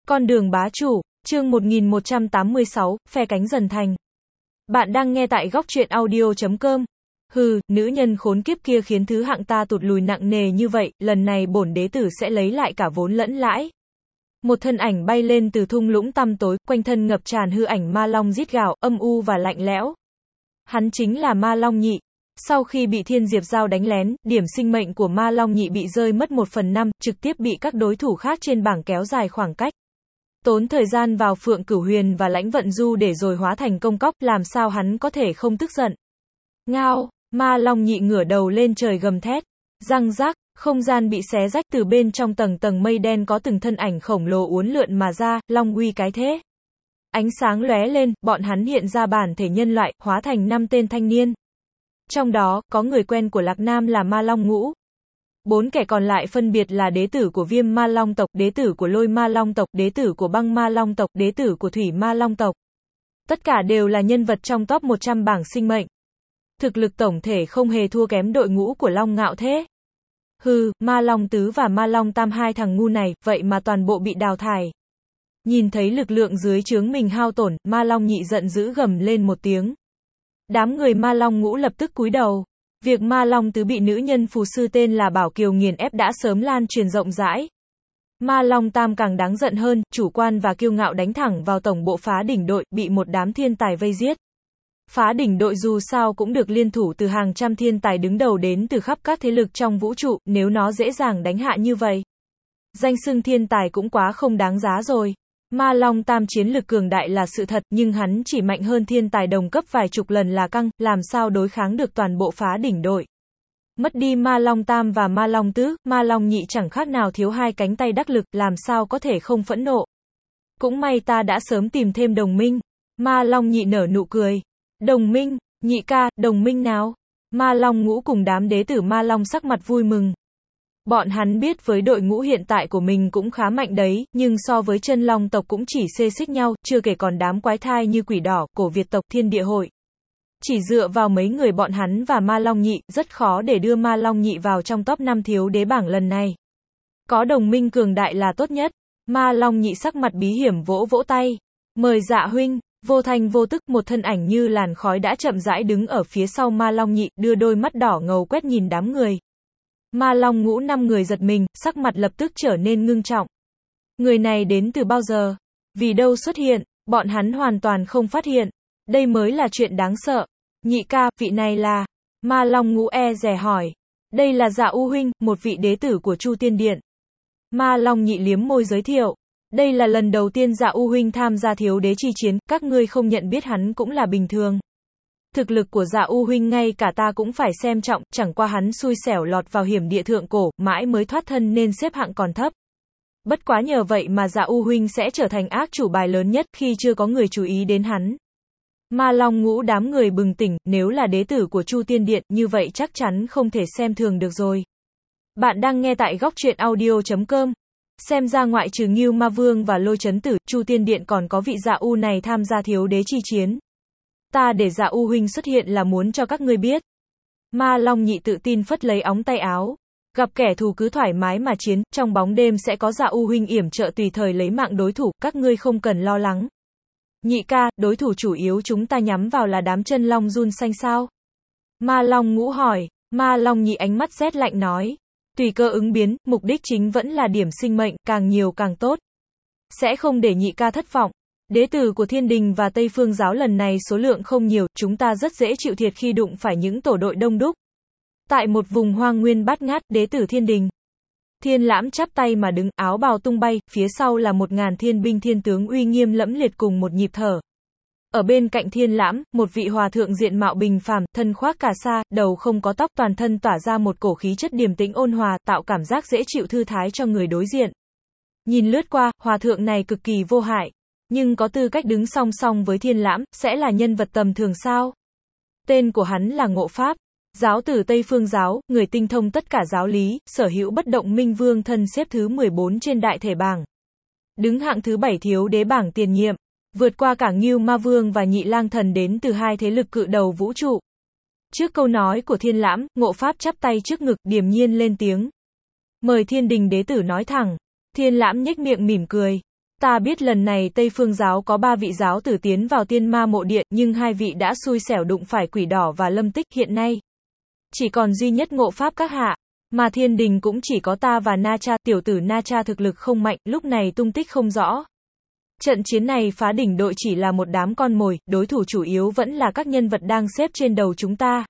Con đường bá chủ, chương 1186, phe cánh dần thành. Bạn đang nghe tại góc truyện audio.com. Hừ, nữ nhân khốn kiếp kia khiến thứ hạng ta tụt lùi nặng nề như vậy, lần này bổn đế tử sẽ lấy lại cả vốn lẫn lãi. Một thân ảnh bay lên từ thung lũng tăm tối, quanh thân ngập tràn hư ảnh ma long rít gào, âm u và lạnh lẽo. Hắn chính là Ma Long Nhị. Sau khi bị Thiên Diệp Giao đánh lén, điểm sinh mệnh của Ma Long Nhị bị rơi mất 1/5, trực tiếp bị các đối thủ khác trên bảng kéo dài khoảng cách. Tốn thời gian vào Phượng Cửu Huyền và Lãnh Vận Du để rồi hóa thành công cóc, làm sao hắn có thể không tức giận. Ngao, Ma Long Nhị ngửa đầu lên trời gầm thét. Răng rác, không gian bị xé rách, từ bên trong tầng tầng mây đen có từng thân ảnh khổng lồ uốn lượn mà ra, long uy cái thế. Ánh sáng lóe lên, bọn hắn hiện ra bản thể nhân loại, hóa thành 5 tên thanh niên. Trong đó, có người quen của Lạc Nam là Ma Long Ngũ. 4 kẻ còn lại phân biệt là đế tử của Viêm Ma Long tộc, đế tử của Lôi Ma Long tộc, đế tử của Băng Ma Long tộc, đế tử của Thủy Ma Long tộc. Tất cả đều là nhân vật trong top 100 bảng sinh mệnh. Thực lực tổng thể không hề thua kém đội ngũ của Long Ngạo thế. Hừ, Ma Long Tứ và Ma Long Tam, hai thằng ngu này, vậy mà toàn bộ bị đào thải. Nhìn thấy lực lượng dưới trướng mình hao tổn, Ma Long Nhị giận dữ gầm lên một tiếng. Đám người Ma Long Ngũ lập tức cúi đầu. Việc Ma Long Tứ bị nữ nhân phù sư tên là Bảo Kiều nghiền ép đã sớm lan truyền rộng rãi. Ma Long Tam càng đáng giận hơn, chủ quan và kiêu ngạo đánh thẳng vào tổng bộ Phá Đỉnh đội, bị một đám thiên tài vây giết. Phá Đỉnh đội dù sao cũng được liên thủ từ hàng trăm thiên tài đứng đầu đến từ khắp các thế lực trong vũ trụ, nếu nó dễ dàng đánh hạ như vậy. Danh xưng thiên tài cũng quá không đáng giá rồi. Ma Long Tam chiến lực cường đại là sự thật, nhưng hắn chỉ mạnh hơn thiên tài đồng cấp vài chục lần là căng, làm sao đối kháng được toàn bộ Phá Đỉnh đội. Mất đi Ma Long Tam và Ma Long Tứ, Ma Long Nhị chẳng khác nào thiếu hai cánh tay đắc lực, làm sao có thể không phẫn nộ. Cũng may ta đã sớm tìm thêm đồng minh. Ma Long Nhị nở nụ cười. Đồng minh, Nhị ca, đồng minh nào? Ma Long Ngũ cùng đám đế tử Ma Long sắc mặt vui mừng. Bọn hắn biết với đội ngũ hiện tại của mình cũng khá mạnh đấy, nhưng so với chân long tộc cũng chỉ xê xích nhau, chưa kể còn đám quái thai như Quỷ Đỏ, Cổ Việt tộc, Thiên Địa hội. Chỉ dựa vào mấy người bọn hắn và Ma Long Nhị, rất khó để đưa Ma Long Nhị vào trong top 5 thiếu đế bảng lần này. Có đồng minh cường đại là tốt nhất. Ma Long Nhị sắc mặt bí hiểm vỗ vỗ tay. Mời Dạ huynh. Vô thanh vô tức, một thân ảnh như làn khói đã chậm rãi đứng ở phía sau Ma Long Nhị, đưa đôi mắt đỏ ngầu quét nhìn đám người. Ma Long Ngũ 5 người giật mình, sắc mặt lập tức trở nên ngưng trọng. Người này đến từ bao giờ? Vì đâu xuất hiện? Bọn hắn hoàn toàn không phát hiện. Đây mới là chuyện đáng sợ. Nhị ca, vị này là... Ma Long Ngũ e dè hỏi. Đây là Dạ U huynh, một vị đế tử của Chu Tiên Điện. Ma Long Nhị liếm môi giới thiệu. Đây là lần đầu tiên Dạ U huynh tham gia thiếu đế chi chiến, các ngươi không nhận biết hắn cũng là bình thường. Thực lực của Dạ U huynh ngay cả ta cũng phải xem trọng, chẳng qua hắn xui xẻo lọt vào hiểm địa thượng cổ, mãi mới thoát thân nên xếp hạng còn thấp. Bất quá nhờ vậy mà Dạ U huynh sẽ trở thành ác chủ bài lớn nhất khi chưa có người chú ý đến hắn. Ma Long Ngũ đám người bừng tỉnh, nếu là đế tử của Chu Tiên Điện, như vậy chắc chắn không thể xem thường được rồi. Bạn đang nghe tại góc truyện audio.com. Xem ra ngoại trừ Ngưu Ma Vương và Lôi Chấn Tử, Chu Tiên Điện còn có vị Dạ U này tham gia thiếu đế chi chiến. Ta để Dạ U huynh xuất hiện là muốn cho các ngươi biết. Ma Long Nhị tự tin phất lấy ống tay áo. Gặp kẻ thù cứ thoải mái mà chiến, trong bóng đêm sẽ có Dạ U huynh yểm trợ tùy thời lấy mạng đối thủ, các ngươi không cần lo lắng. Nhị ca, đối thủ chủ yếu chúng ta nhắm vào là đám chân long run xanh sao? Ma Long Ngũ hỏi. Ma Long Nhị ánh mắt rét lạnh nói. Tùy cơ ứng biến, mục đích chính vẫn là điểm sinh mệnh, càng nhiều càng tốt. Sẽ không để nhị ca thất vọng. Đế tử của Thiên Đình và Tây Phương giáo lần này số lượng không nhiều, chúng ta rất dễ chịu thiệt khi đụng phải những tổ đội đông đúc. Tại một vùng hoang nguyên bát ngát, đế tử Thiên Đình. Thiên Lãm chắp tay mà đứng, áo bào tung bay, phía sau là 1000 thiên binh thiên tướng uy nghiêm lẫm liệt cùng một nhịp thở. Ở bên cạnh Thiên Lãm, một vị hòa thượng diện mạo bình phàm, thân khoác cà sa, đầu không có tóc, toàn thân tỏa ra một cổ khí chất điềm tĩnh ôn hòa, tạo cảm giác dễ chịu thư thái cho người đối diện. Nhìn lướt qua, hòa thượng này cực kỳ vô hại, nhưng có tư cách đứng song song với Thiên Lãm, sẽ là nhân vật tầm thường sao? Tên của hắn là Ngộ Pháp, giáo tử Tây Phương giáo, người tinh thông tất cả giáo lý, sở hữu bất động minh vương thân, xếp thứ 14 trên đại thể bảng. Đứng hạng thứ 7 thiếu đế bảng tiền nhiệm. Vượt qua cả Ngưu Ma Vương và Nhị Lang Thần đến từ hai thế lực cự đầu vũ trụ. Trước câu nói của Thiên Lãm, Ngộ Pháp chắp tay trước ngực, điềm nhiên lên tiếng. Mời Thiên Đình đế tử nói thẳng. Thiên Lãm nhếch miệng mỉm cười. Ta biết lần này Tây Phương giáo có 3 vị giáo tử tiến vào tiên ma mộ địa, nhưng 2 vị đã xui xẻo đụng phải quỷ đỏ và Lâm Tích, hiện nay chỉ còn duy nhất Ngộ Pháp các hạ. Mà thiên đình cũng chỉ có ta và Na Cha, tiểu tử Na Cha thực lực không mạnh, lúc này tung tích không rõ. Trận chiến này phá đỉnh đội chỉ là một đám con mồi, đối thủ chủ yếu vẫn là các nhân vật đang xếp trên đầu chúng ta.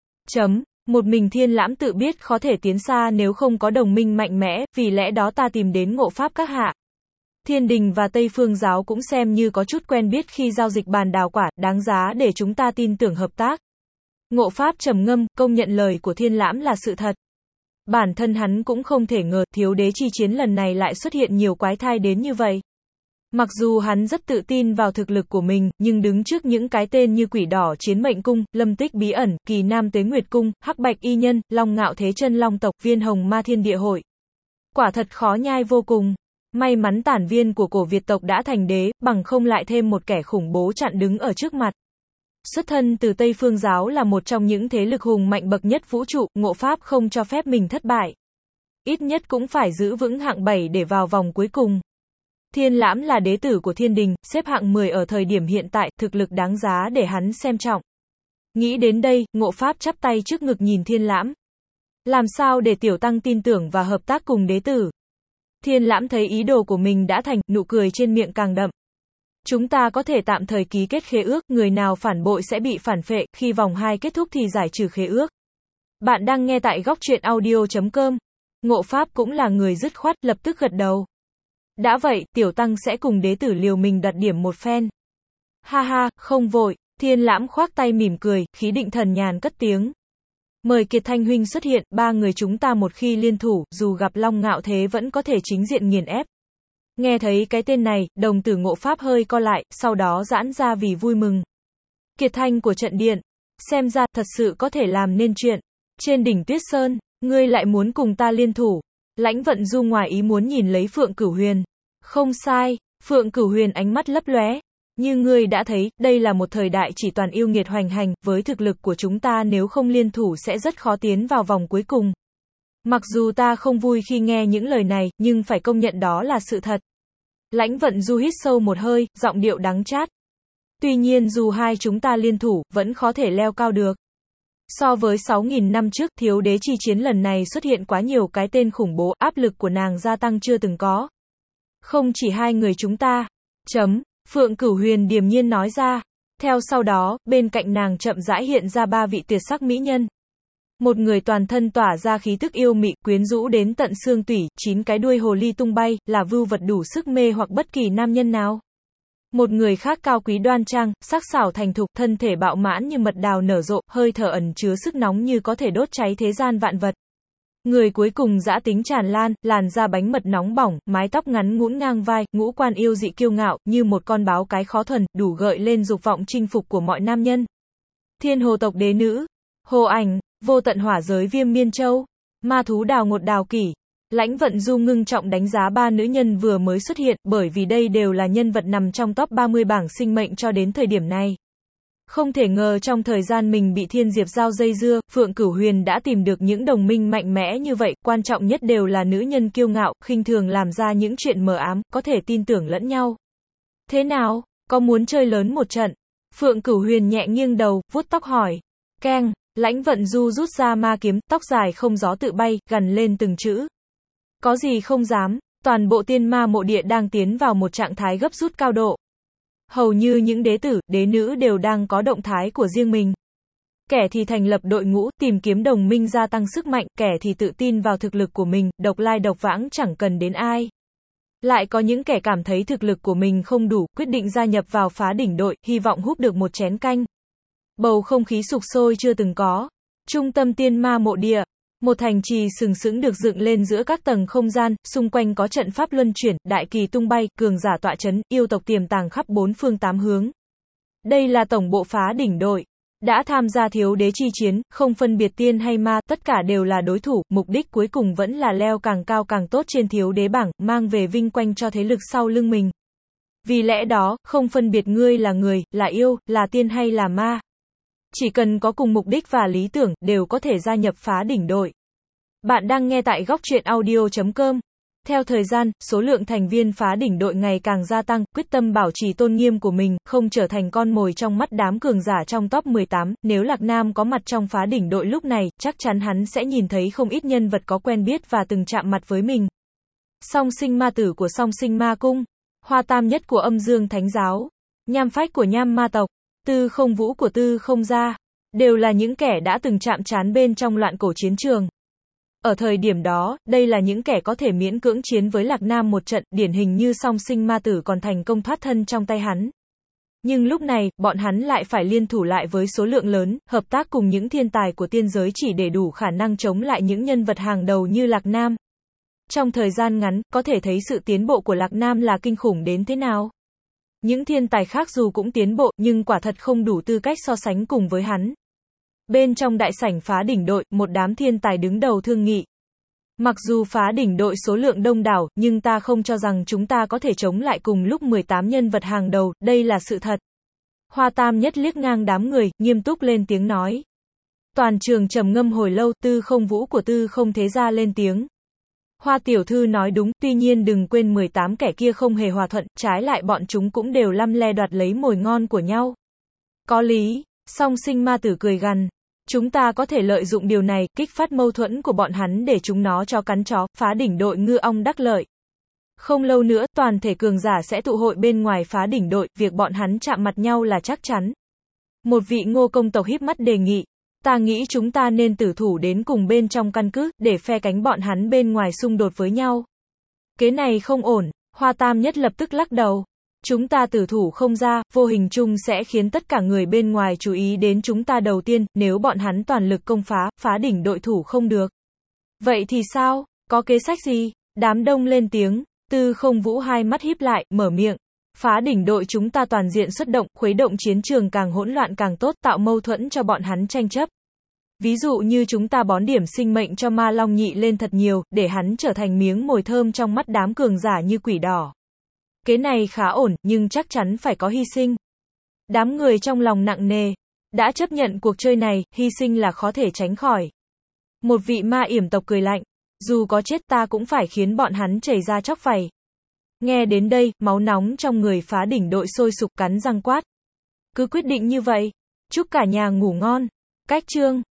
Một mình Thiên Lãm tự biết khó thể tiến xa nếu không có đồng minh mạnh mẽ, vì lẽ đó ta tìm đến Ngộ Pháp các hạ. Thiên đình và Tây Phương giáo cũng xem như có chút quen biết khi giao dịch bàn đào quả, đáng giá để chúng ta tin tưởng hợp tác. Ngộ Pháp trầm ngâm, công nhận lời của Thiên Lãm là sự thật. Bản thân hắn cũng không thể ngờ, thiếu đế chi chiến lần này lại xuất hiện nhiều quái thai đến như vậy. Mặc dù hắn rất tự tin vào thực lực của mình, nhưng đứng trước những cái tên như Quỷ Đỏ Chiến Mệnh Cung, Lâm Tích Bí Ẩn, Kỳ Nam Tuế Nguyệt Cung, Hắc Bạch Y Nhân, Long Ngạo Thế Chân Long Tộc, Viên Hồng Ma Thiên Địa Hội. Quả thật khó nhai vô cùng. May mắn tản viên của cổ Việt tộc đã thành đế, bằng không lại thêm một kẻ khủng bố chặn đứng ở trước mặt. Xuất thân từ Tây Phương giáo là một trong những thế lực hùng mạnh bậc nhất vũ trụ, Ngộ Pháp không cho phép mình thất bại. Ít nhất cũng phải giữ vững hạng 7 để vào vòng cuối cùng. Thiên Lãm là đế tử của thiên đình, xếp hạng 10 ở thời điểm hiện tại, thực lực đáng giá để hắn xem trọng. Nghĩ đến đây, Ngộ Pháp chắp tay trước ngực nhìn Thiên Lãm. Làm sao để tiểu tăng tin tưởng và hợp tác cùng đế tử? Thiên Lãm thấy ý đồ của mình đã thành, nụ cười trên miệng càng đậm. Chúng ta có thể tạm thời ký kết khế ước, người nào phản bội sẽ bị phản phệ, khi vòng 2 kết thúc thì giải trừ khế ước. Bạn đang nghe tại góc truyện audio.com. Ngộ Pháp cũng là người dứt khoát, lập tức gật đầu. Đã vậy, tiểu tăng sẽ cùng đế tử liều mình đặt điểm một phen. Ha ha, không vội. Thiên Lãm khoác tay mỉm cười, khí định thần nhàn cất tiếng. Mời Kiệt Thanh huynh xuất hiện, 3 người chúng ta một khi liên thủ, dù gặp Long Ngạo Thế vẫn có thể chính diện nghiền ép. Nghe thấy cái tên này, đồng tử Ngộ Pháp hơi co lại, sau đó giãn ra vì vui mừng. Kiệt Thanh của trận điện, xem ra, thật sự có thể làm nên chuyện. Trên đỉnh Tuyết Sơn, ngươi lại muốn cùng ta liên thủ. Lãnh Vận Du ngoài ý muốn nhìn lấy Phượng Cửu Huyền. Không sai, Phượng Cửu Huyền ánh mắt lấp lóe. Như ngươi đã thấy, đây là một thời đại chỉ toàn yêu nghiệt hoành hành, với thực lực của chúng ta nếu không liên thủ sẽ rất khó tiến vào vòng cuối cùng. Mặc dù ta không vui khi nghe những lời này, nhưng phải công nhận đó là sự thật. Lãnh Vận Du hít sâu một hơi, giọng điệu đắng chát. Tuy nhiên dù hai chúng ta liên thủ, vẫn khó thể leo cao được. So với 6.000 năm trước, thiếu đế chi chiến lần này xuất hiện quá nhiều cái tên khủng bố, áp lực của nàng gia tăng chưa từng có. Không chỉ hai người chúng ta. Phượng Cửu Huyền điềm nhiên nói ra. Theo sau đó, bên cạnh nàng chậm rãi hiện ra 3 vị tuyệt sắc mỹ nhân. Một người toàn thân tỏa ra khí tức yêu mị, quyến rũ đến tận xương tủy, 9 cái đuôi hồ ly tung bay, là vưu vật đủ sức mê hoặc bất kỳ nam nhân nào. Một người khác cao quý đoan trang, sắc sảo thành thục, thân thể bạo mãn như mật đào nở rộ, hơi thở ẩn chứa sức nóng như có thể đốt cháy thế gian vạn vật. Người cuối cùng dã tính tràn lan, làn da bánh mật nóng bỏng, mái tóc ngắn ngũn ngang vai, ngũ quan yêu dị kiêu ngạo, như một con báo cái khó thuần, đủ gợi lên dục vọng chinh phục của mọi nam nhân. Thiên hồ tộc đế nữ, Hồ Ảnh, vô tận hỏa giới Viêm Miên Châu, ma thú Đào Ngột Đào Kỷ. Lãnh Vận Du ngưng trọng đánh giá 3 nữ nhân vừa mới xuất hiện, bởi vì đây đều là nhân vật nằm trong top 30 bảng sinh mệnh cho đến thời điểm này. Không thể ngờ trong thời gian mình bị Thiên Diệp Giao dây dưa, Phượng Cửu Huyền đã tìm được những đồng minh mạnh mẽ như vậy, quan trọng nhất đều là nữ nhân kiêu ngạo, khinh thường làm ra những chuyện mờ ám, có thể tin tưởng lẫn nhau. Thế nào, có muốn chơi lớn một trận? Phượng Cửu Huyền nhẹ nghiêng đầu, vuốt tóc hỏi. Keng, Lãnh Vận Du rút ra ma kiếm, tóc dài không gió tự bay, gằn lên từng chữ. Có gì không dám, toàn bộ tiên ma mộ địa đang tiến vào một trạng thái gấp rút cao độ. Hầu như những đế tử, đế nữ đều đang có động thái của riêng mình. Kẻ thì thành lập đội ngũ, tìm kiếm đồng minh gia tăng sức mạnh, kẻ thì tự tin vào thực lực của mình, độc lai độc vãng chẳng cần đến ai. Lại có những kẻ cảm thấy thực lực của mình không đủ, quyết định gia nhập vào phá đỉnh đội, hy vọng húp được một chén canh. Bầu không khí sục sôi chưa từng có. Trung tâm tiên ma mộ địa. Một thành trì sừng sững được dựng lên giữa các tầng không gian, xung quanh có trận pháp luân chuyển, đại kỳ tung bay, cường giả tọa chấn, yêu tộc tiềm tàng khắp 4 phương 8 hướng. Đây là tổng bộ phá đỉnh đội. Đã tham gia thiếu đế chi chiến, không phân biệt tiên hay ma, tất cả đều là đối thủ, mục đích cuối cùng vẫn là leo càng cao càng tốt trên thiếu đế bảng, mang về vinh quang cho thế lực sau lưng mình. Vì lẽ đó, không phân biệt ngươi là người, là yêu, là tiên hay là ma. Chỉ cần có cùng mục đích và lý tưởng, đều có thể gia nhập phá đỉnh đội. Bạn đang nghe tại góc truyện audio.com. Theo thời gian, số lượng thành viên phá đỉnh đội ngày càng gia tăng, quyết tâm bảo trì tôn nghiêm của mình, không trở thành con mồi trong mắt đám cường giả trong top 18. Nếu Lạc Nam có mặt trong phá đỉnh đội lúc này, chắc chắn hắn sẽ nhìn thấy không ít nhân vật có quen biết và từng chạm mặt với mình. Song sinh ma tử của song sinh ma cung, Hoa Tam Nhất của âm dương thánh giáo, Nham Phách của nham ma tộc, Tư Không Vũ của Tư Không gia, đều là những kẻ đã từng chạm trán bên trong loạn cổ chiến trường. Ở thời điểm đó, đây là những kẻ có thể miễn cưỡng chiến với Lạc Nam một trận, điển hình như song sinh ma tử còn thành công thoát thân trong tay hắn. Nhưng lúc này, bọn hắn lại phải liên thủ lại với số lượng lớn, hợp tác cùng những thiên tài của tiên giới chỉ để đủ khả năng chống lại những nhân vật hàng đầu như Lạc Nam. Trong thời gian ngắn, có thể thấy sự tiến bộ của Lạc Nam là kinh khủng đến thế nào. Những thiên tài khác dù cũng tiến bộ, nhưng quả thật không đủ tư cách so sánh cùng với hắn. Bên trong đại sảnh phá đỉnh đội, một đám thiên tài đứng đầu thương nghị. Mặc dù phá đỉnh đội số lượng đông đảo, nhưng ta không cho rằng chúng ta có thể chống lại cùng lúc 18 nhân vật hàng đầu, đây là sự thật. Hoa Tam Nhất liếc ngang đám người, nghiêm túc lên tiếng nói. Toàn trường trầm ngâm hồi lâu, Tư Không Vũ của Tư Không thế gia lên tiếng. Hoa tiểu thư nói đúng, tuy nhiên đừng quên 18 kẻ kia không hề hòa thuận, trái lại bọn chúng cũng đều lăm le đoạt lấy mồi ngon của nhau. Có lý, song sinh ma tử cười gằn. Chúng ta có thể lợi dụng điều này, kích phát mâu thuẫn của bọn hắn để chúng nó cho cắn chó, phá đỉnh đội ngư ong đắc lợi. Không lâu nữa, toàn thể cường giả sẽ tụ hội bên ngoài phá đỉnh đội, việc bọn hắn chạm mặt nhau là chắc chắn. Một vị Ngô công tộc híp mắt đề nghị. Ta nghĩ chúng ta nên tử thủ đến cùng bên trong căn cứ, để phe cánh bọn hắn bên ngoài xung đột với nhau. Kế này không ổn, Hoa Tam Nhất lập tức lắc đầu. Chúng ta tử thủ không ra, vô hình chung sẽ khiến tất cả người bên ngoài chú ý đến chúng ta đầu tiên, nếu bọn hắn toàn lực công phá đỉnh đội thủ không được. Vậy thì sao? Có kế sách gì? Đám đông lên tiếng, Tư Không Vũ hai mắt híp lại, mở miệng. Phá đỉnh đội chúng ta toàn diện xuất động, khuấy động chiến trường càng hỗn loạn càng tốt, tạo mâu thuẫn cho bọn hắn tranh chấp. Ví dụ như chúng ta bón điểm sinh mệnh cho Ma Long Nhị lên thật nhiều, để hắn trở thành miếng mồi thơm trong mắt đám cường giả như quỷ đỏ. Kế này khá ổn, nhưng chắc chắn phải có hy sinh. Đám người trong lòng nặng nề, đã chấp nhận cuộc chơi này, hy sinh là khó thể tránh khỏi. Một vị ma yểm tộc cười lạnh, dù có chết ta cũng phải khiến bọn hắn chảy ra chóc vảy. Nghe đến đây, máu nóng trong người phá đỉnh đội sôi sục cắn răng quát. Cứ quyết định như vậy. Chúc cả nhà ngủ ngon. Cách chương